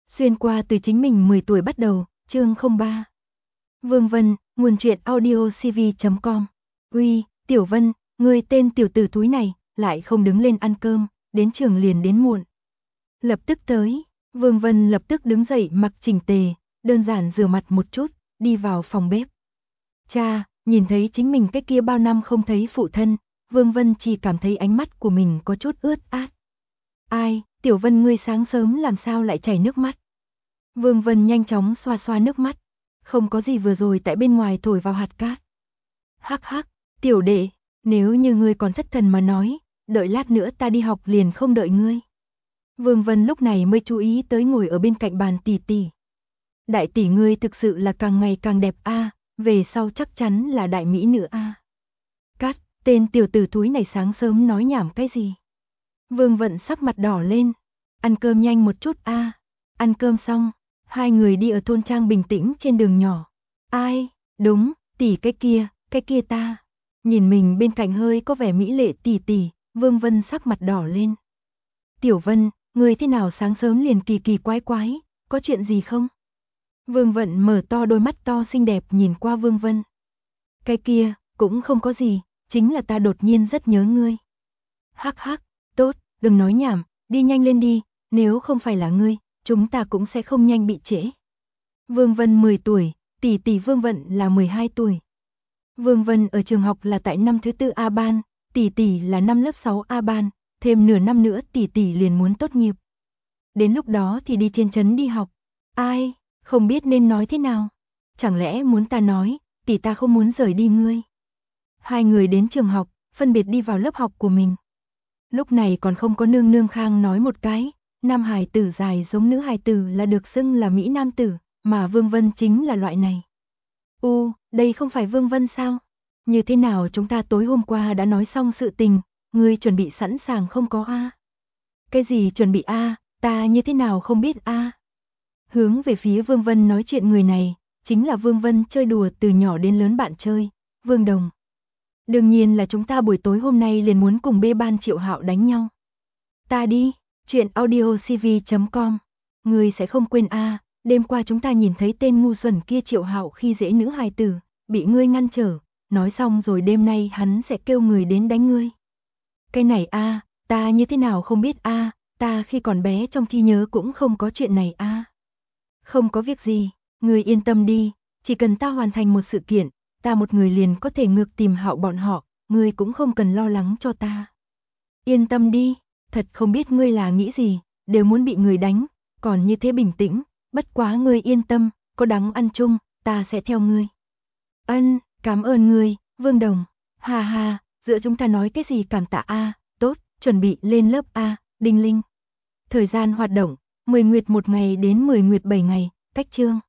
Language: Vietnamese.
Xuyên qua từ chính mình 10 tuổi bắt đầu, chương 03. Vương Vân, nguồn truyện audio cv.com. Uy, Tiểu Vân, ngươi tên tiểu tử thúi này, lại không đứng lên ăn cơm, đến trường liền đến muộn. Lập tức tới, Vương Vân lập tức đứng dậy mặc chỉnh tề, đơn giản rửa mặt một chút, đi vào phòng bếp. Cha, nhìn thấy chính mình cái kia bao năm không thấy phụ thân, Vương Vân chỉ cảm thấy ánh mắt của mình có chút ướt át. Ai, Tiểu Vân ngươi sáng sớm làm sao lại chảy nước mắt? Vương Vân nhanh chóng xoa xoa nước mắt. Không có gì, vừa rồi tại bên ngoài thổi vào hạt cát. Hắc hắc, tiểu đệ, nếu như ngươi còn thất thần mà nói, đợi lát nữa ta đi học liền không đợi ngươi. Vương Vân lúc này mới chú ý tới ngồi ở bên cạnh bàn tỷ tỷ. Đại tỷ ngươi thực sự là càng ngày càng đẹp a, về sau chắc chắn là đại mỹ nữ a. Cát, tên tiểu tử thúi này sáng sớm nói nhảm cái gì? Vương Vân sắc mặt đỏ lên. Ăn cơm nhanh một chút a. Ăn cơm xong, hai người đi ở thôn trang bình tĩnh trên đường nhỏ. Ai, đúng, tỷ cái kia ta. Nhìn mình bên cạnh hơi có vẻ mỹ lệ tỷ tỷ, Vương Vân sắc mặt đỏ lên. Tiểu Vân, người thế nào sáng sớm liền kỳ kỳ quái quái, có chuyện gì không? Vương Vân mở to đôi mắt to xinh đẹp nhìn qua Vương Vân. Cái kia, cũng không có gì, chính là ta đột nhiên rất nhớ ngươi. Hắc hắc, tốt, đừng nói nhảm, đi nhanh lên đi, nếu không phải là ngươi, chúng ta cũng sẽ không nhanh bị trễ. Vương Vân 10 tuổi, tỷ tỷ Vương Vân là 12 tuổi. Vương Vân ở trường học là tại năm thứ 4 A ban, tỷ tỷ là năm lớp 6 A ban, thêm nửa năm nữa tỷ tỷ liền muốn tốt nghiệp. Đến lúc đó thì đi trên trấn đi học. Ai, không biết nên nói thế nào. Chẳng lẽ muốn ta nói, tỷ ta không muốn rời đi ngươi. Hai người đến trường học, phân biệt đi vào lớp học của mình. Lúc này còn không có nương nương khang nói một cái, nam hài tử dài giống nữ hài tử là được xưng là mỹ nam tử, mà Vương Vân chính là loại này. Đây không phải Vương Vân sao? Như thế nào chúng ta tối hôm qua đã nói xong sự tình, ngươi chuẩn bị sẵn sàng không có a? Cái gì chuẩn bị a? Ta như thế nào không biết a? Hướng về phía Vương Vân nói chuyện người này, chính là Vương Vân chơi đùa từ nhỏ đến lớn bạn chơi, Vương Đồng. Đương nhiên là chúng ta buổi tối hôm nay liền muốn cùng B ban Triệu Hạo đánh nhau. Ta đi, chuyện audio cv.com. Ngươi sẽ không quên a, đêm qua chúng ta nhìn thấy tên ngu xuẩn kia Triệu Hạo khi dễ nữ hài tử, bị ngươi ngăn trở, nói xong rồi đêm nay hắn sẽ kêu người đến đánh ngươi. Cái này a, ta như thế nào không biết a, ta khi còn bé trong trí nhớ cũng không có chuyện này a. Không có việc gì, ngươi yên tâm đi, chỉ cần ta hoàn thành một sự kiện, ta một người liền có thể ngược tìm Hạo bọn họ, ngươi cũng không cần lo lắng cho ta. Yên tâm đi, thật không biết ngươi là nghĩ gì, đều muốn bị người đánh, còn như thế bình tĩnh, bất quá ngươi yên tâm, có đắng ăn chung, ta sẽ theo ngươi. Ân, cảm ơn ngươi, Vương Đồng. Hà hà, giữa chúng ta nói cái gì cảm tạ a, tốt, chuẩn bị lên lớp a, đinh linh. Thời gian hoạt động, 10 nguyệt 1 ngày đến 10 nguyệt 7 ngày, cách chương.